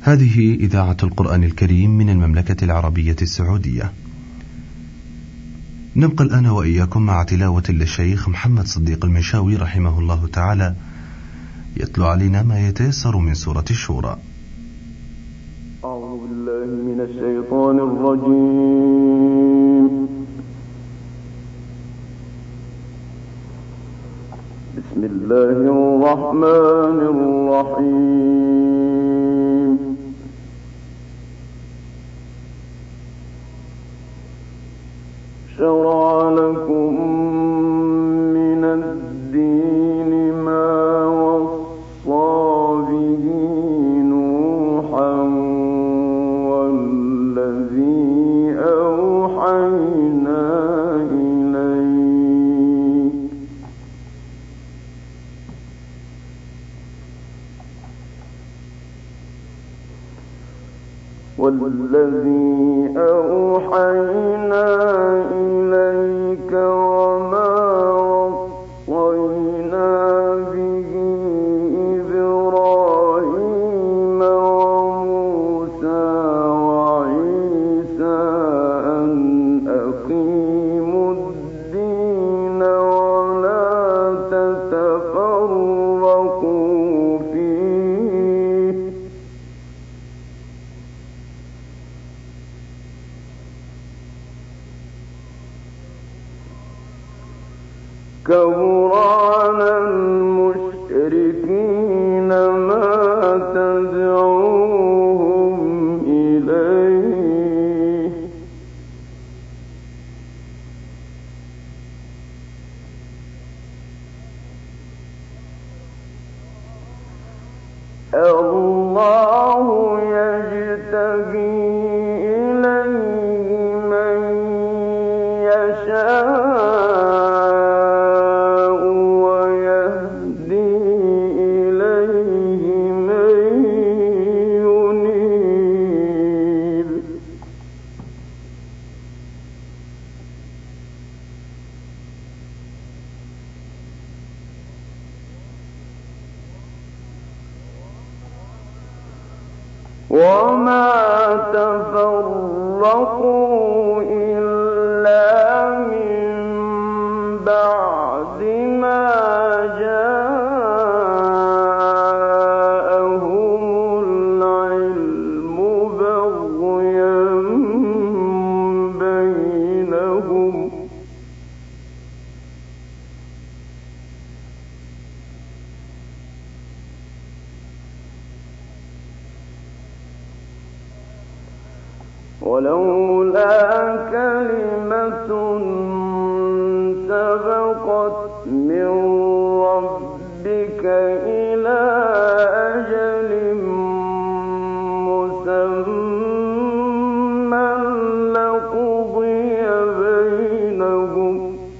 هذه إذاعة القرآن الكريم من المملكة العربية السعودية. نبقى الآن وإياكم مع تلاوة للشيخ محمد صديق المنشاوي رحمه الله تعالى يتلو علينا ما يتيسر من سورة الشورى. أعوذ بالله من الشيطان الرجيم. بسم الله الرحمن الرحيم. شرع لكم من الدين ما وصى به نوحا والذي أوحينا إليك وما وصينا به إبراهيم وموسى وعيسى أن أقيموا الدين ولا تتفرقوا فيه كبر على المشركين ما تدعوهم إليه الله يجتبي إليه من يشاء وما تفرقوا إلا من بعد ما جاءهم العلم بغيا بينهم ولولا كلمة سبقت من ربك إلى أجل مسمى لقضي بينهم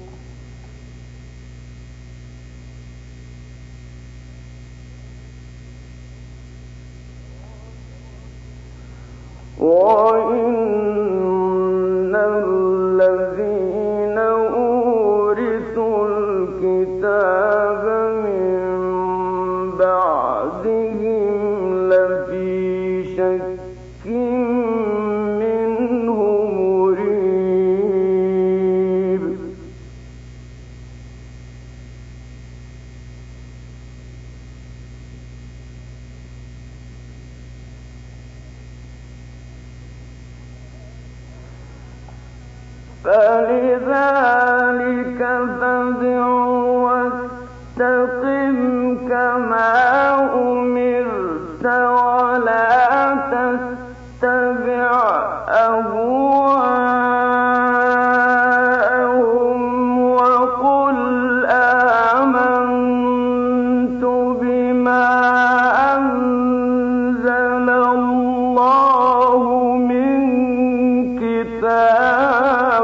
وإن الذين أورثوا الكتاب من بعدهم لفي شك منه مريب فلذلك فادع واستقم كما أمرت ولا تتبع أهواءهم وقل آمنت بما أنزل الله من كتاب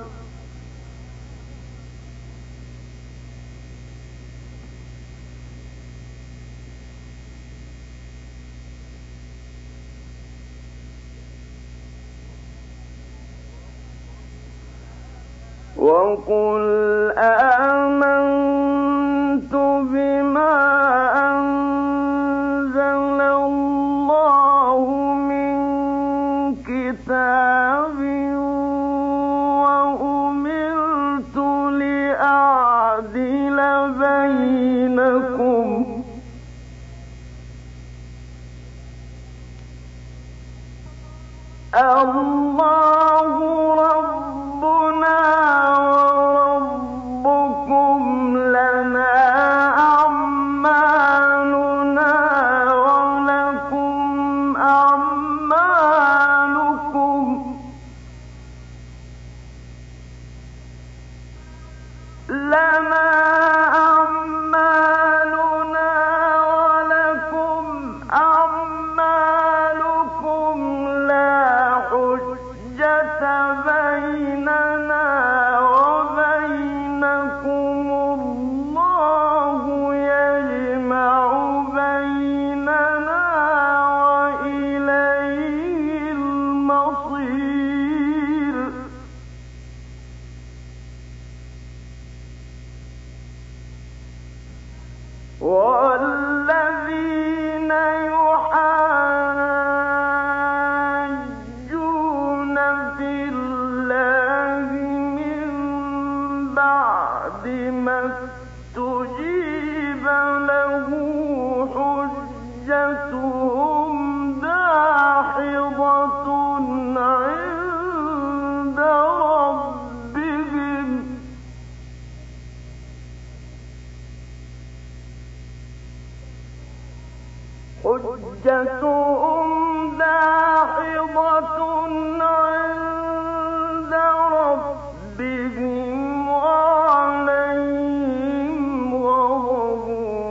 وقل آمنت بما أنزل الله الله ربنا وربكم لنا أعمالنا ولكم أعمالكم لا حجة بيننا وبينكم الله يجمع بيننا وإليه المصير والذين يحاجون في الله من بعد ما استجيب له حجتهم داحضة عند ربهم وعليهم غضب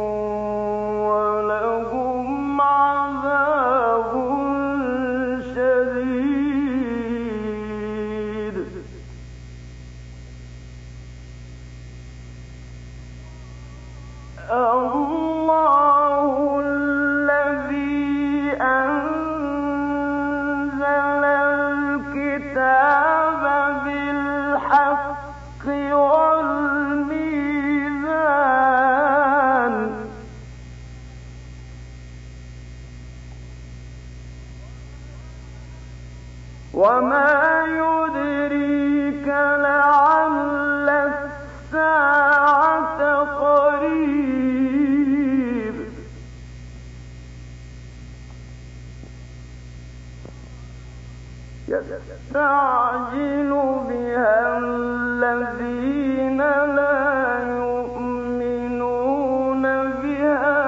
ولهم عذاب شديد الله الذي أنزل الكتاب بالحق والميزان وما يدريك لعل الساعة قريب يستعجل بها الذين لا يؤمنون بها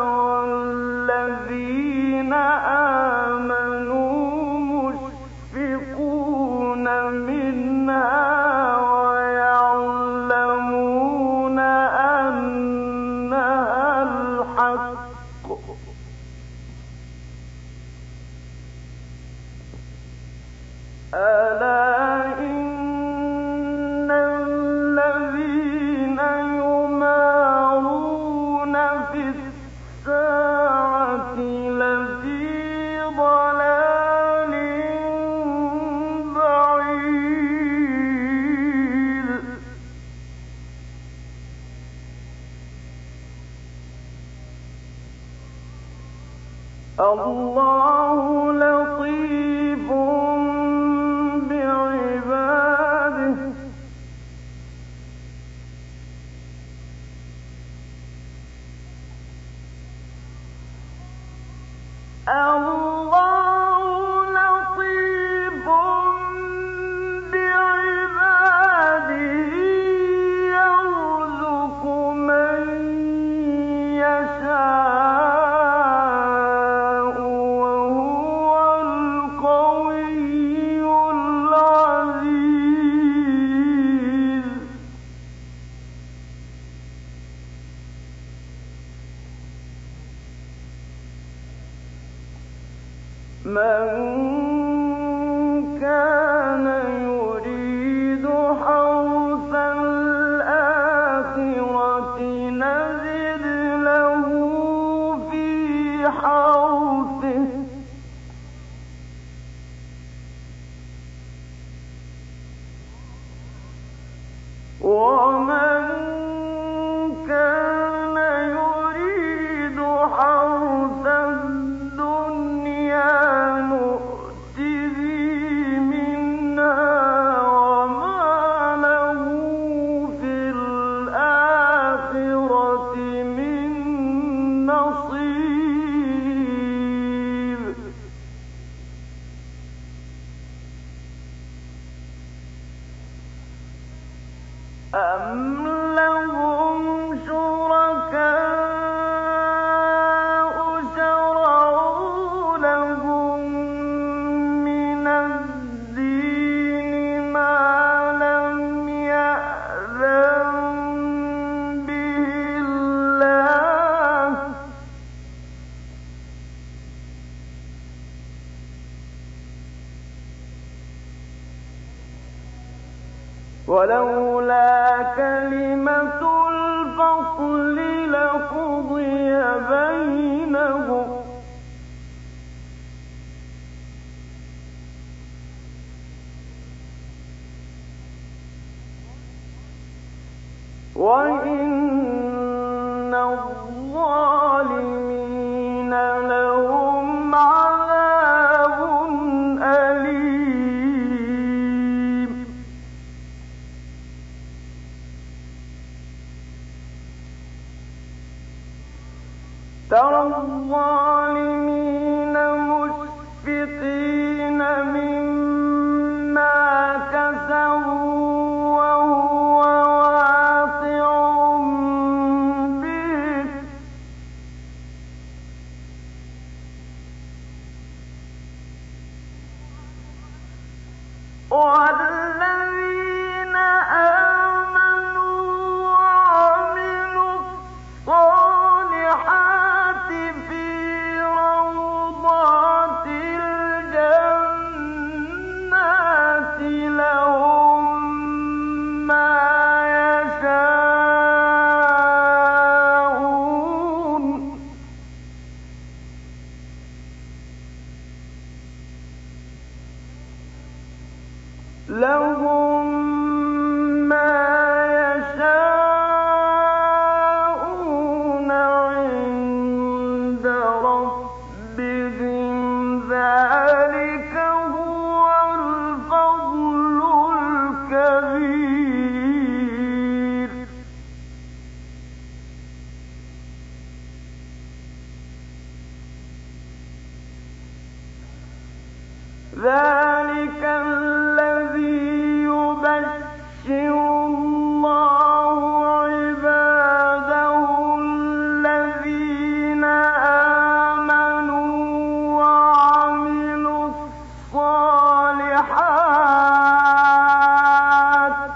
والذين آمنوا مشفقون منها ويعلمون أنها الحق ألا إن الذين يمارون في الساعة لفي ضلال بعيد الله لطيف بعباده الله لطيف بعباده يرزق من يشاء وهو القوي العزيز من كان يريد حرث الآخرة نزد له في حرثه ومن كان يريد حرث الدنيا نؤته منها وما له في الآخرة من نصيب أَمْ لَهُمْ شُرَكَاءُ شَرَعُوا لَهُم مِّنَ الدِّينِ مَا لَمْ يَأْذَن بِهِ اللَّهُ ۚ وَلَوْلَا كَلِمَةُ الْفَصْلِ لَقُضِيَ بَيْنَهُمْ ۗ وَإِنَّ الظَّالِمِينَ لَهُمْ عَذَابٌ أَلِيمٌ. تَرَى الظَّالِمِينَ مُشْفِقِينَ مِمَّا كَسَبُوا وَهُوَ وَاقِعٌ بِهِمْ ۗ وَالَّذِينَ آمَنُوا وَعَمِلُوا الصَّالِحَاتِ فِي رَوْضَاتِ الْجَنَّاتِ لَهُم مَّا يَشَاءُونَ عِندَ رَبِّهِمْ ۚ ذَٰلِكَ هُوَ الْفَضْلُ الْكَبِيرُ. ذَٰلِكَ الَّذِي يُبَشِّرُ اللَّهُ عِبَادَهُ الَّذِينَ آمَنُوا وَعَمِلُوا الصَّالِحَاتِ ۗ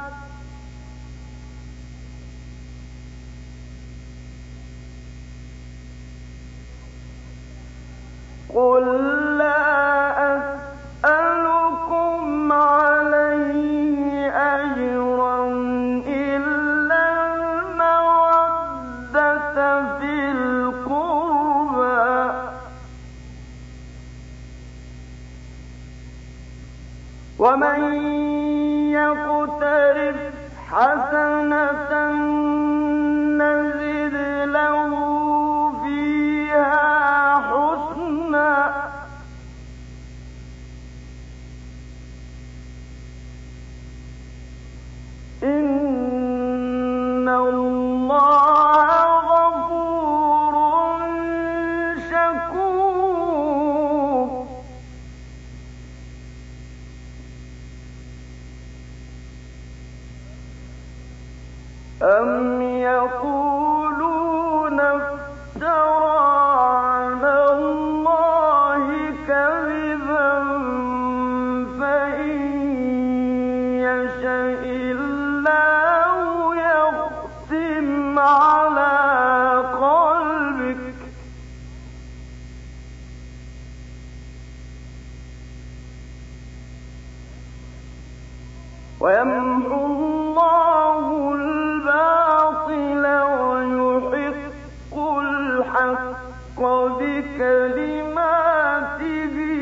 قُل لَّا أَسْأَلُكُمْ عَلَيْهِ أَجْرًا إِلَّا الْمَوَدَّةَ فِي الْقُرْبَىٰ ۗ وَمَن يَقْتَرِفْ حَسَنَةً نَّزِدْ لَهُ فِيهَا حُسْنًا ۚ إِنَّ اللَّهَ غَفُورٌ شَكُورٌ. أَمْ يَقُولُونَ افْتَرَىٰ عَلَى اللَّهِ كَذِبًا ۖ فَإِن يَشَإِ اللَّهُ يَخْتِمْ عَلَىٰ قَلْبِكَ وَيَمْحُ اللَّهُ الْبَاطِلَ وَيُحِقُّ الْحَقَّ بِكَلِمَاتِهِ ۚ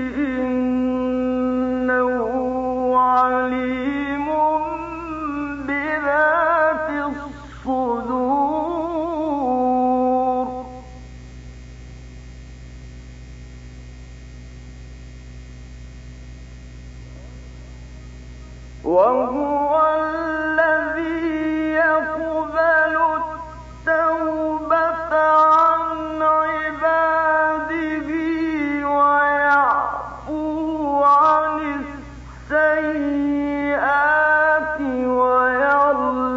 إِنَّهُ عَلِيمٌ بِذَاتِ الصُّدُورِ. وَهُوَ الَّذِي يَقْبَلُ التَّوْبَةَ عَنْ عِبَادِهِ وَيَعْفُو عَنِ السَّيِّئَاتِ وَيَعْلَمُ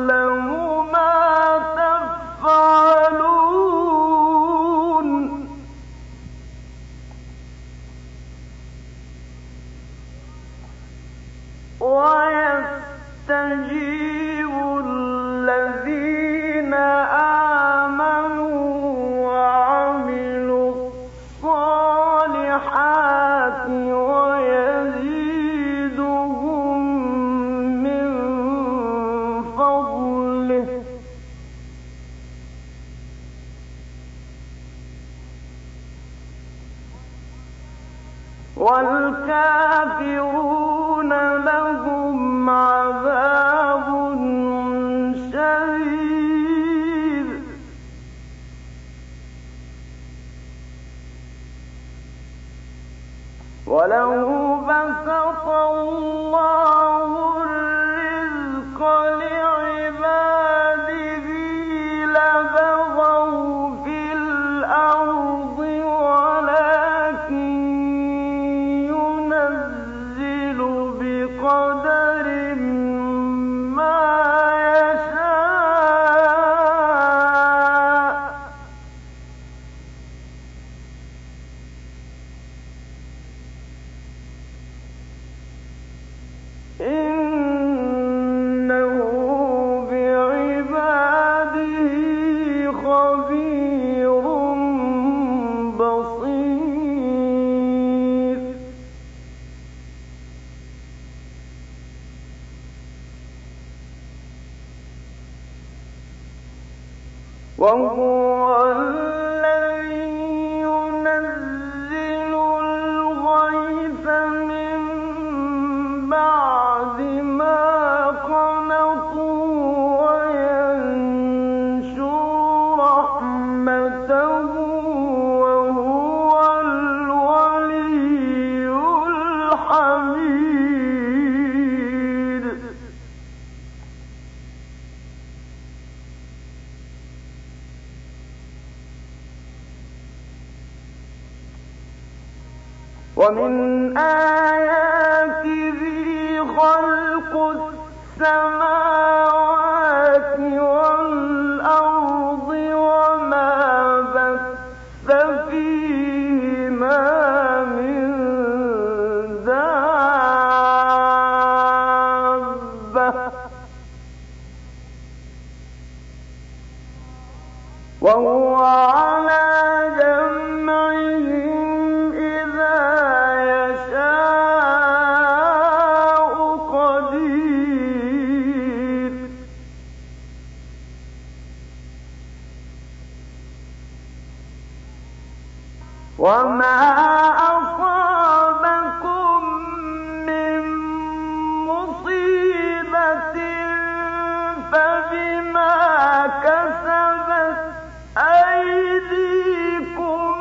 ويستجيب الذين آمنوا وعملوا الصالحات ويزيدهم من فضله والكافرون لهم عذاب شديد ولو بسط الله الرزق لعباده لبغوا في الأرض ولكن ينزل بقدر ما يشاء إنه بعباده خبير بصير وهو الذي ينزل الغيث من بعد ما قنطوا وينشر رحمته وهو الولي الحميد ومن آياته خلق السماوات والأرض وما بث فيهما من دابة وهو على جمعهم إذا يشاء قدير وما أصابكم من مصيبة فبما كسبت أيديكم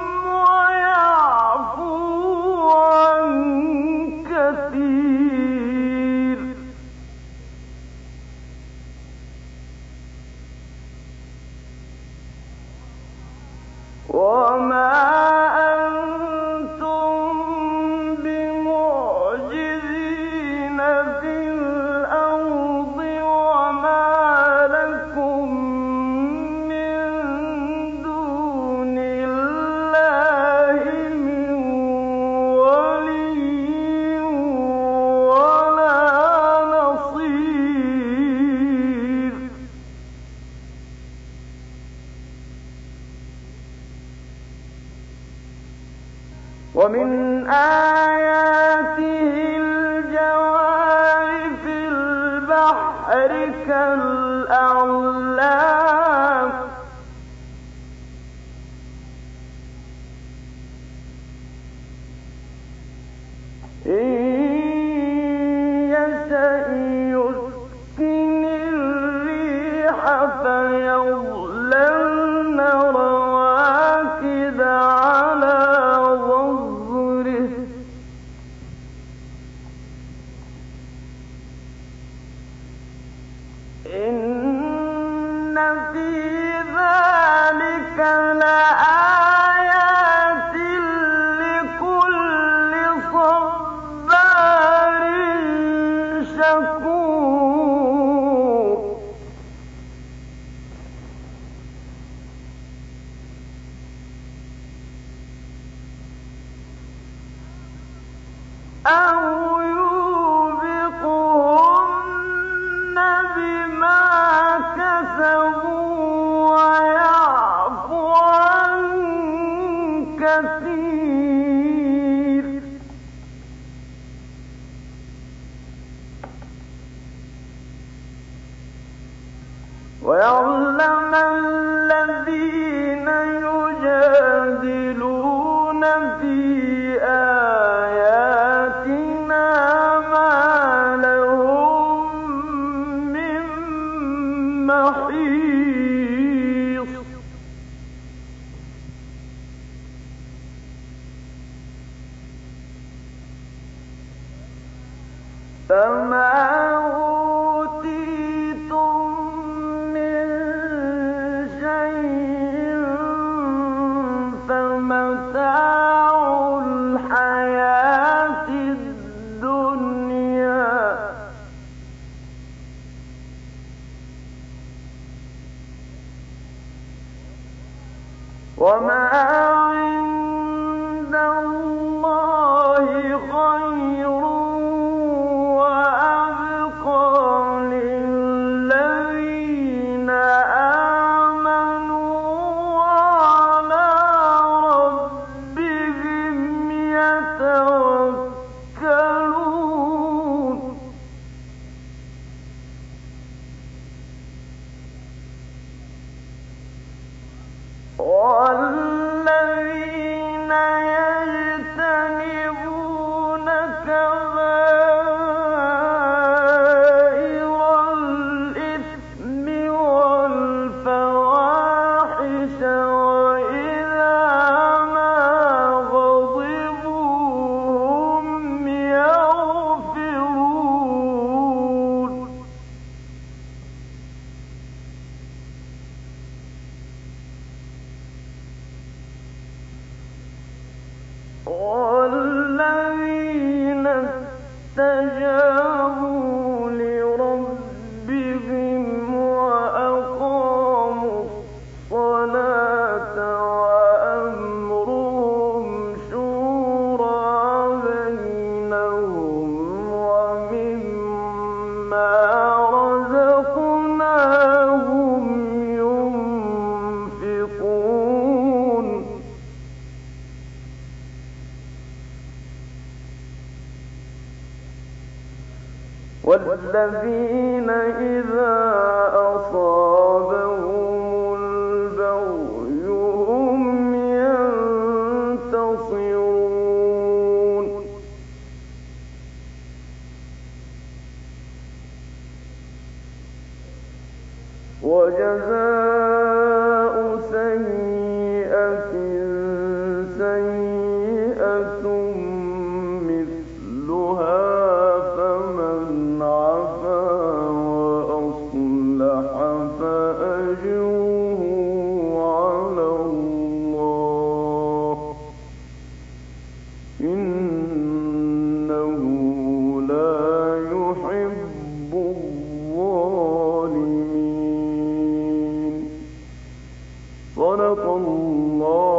ويعفو عن كثير وما أنتم بمعجزين في الأرض وما لكم من دون الله من ولي ولا نصير ومن آياته الجوار في البحر كالأعلام إن يشأ يسكن الريح فيظللن رواكد على ظهره إن في ذلك لآيات لكل صبار والذين إذا أصابهم البغي هم ينتصرون وجزاء سيئة سيئة مثلها فمن عفا وأصلح فأجره على الله إنه لا يحب الظالمين. صدق الله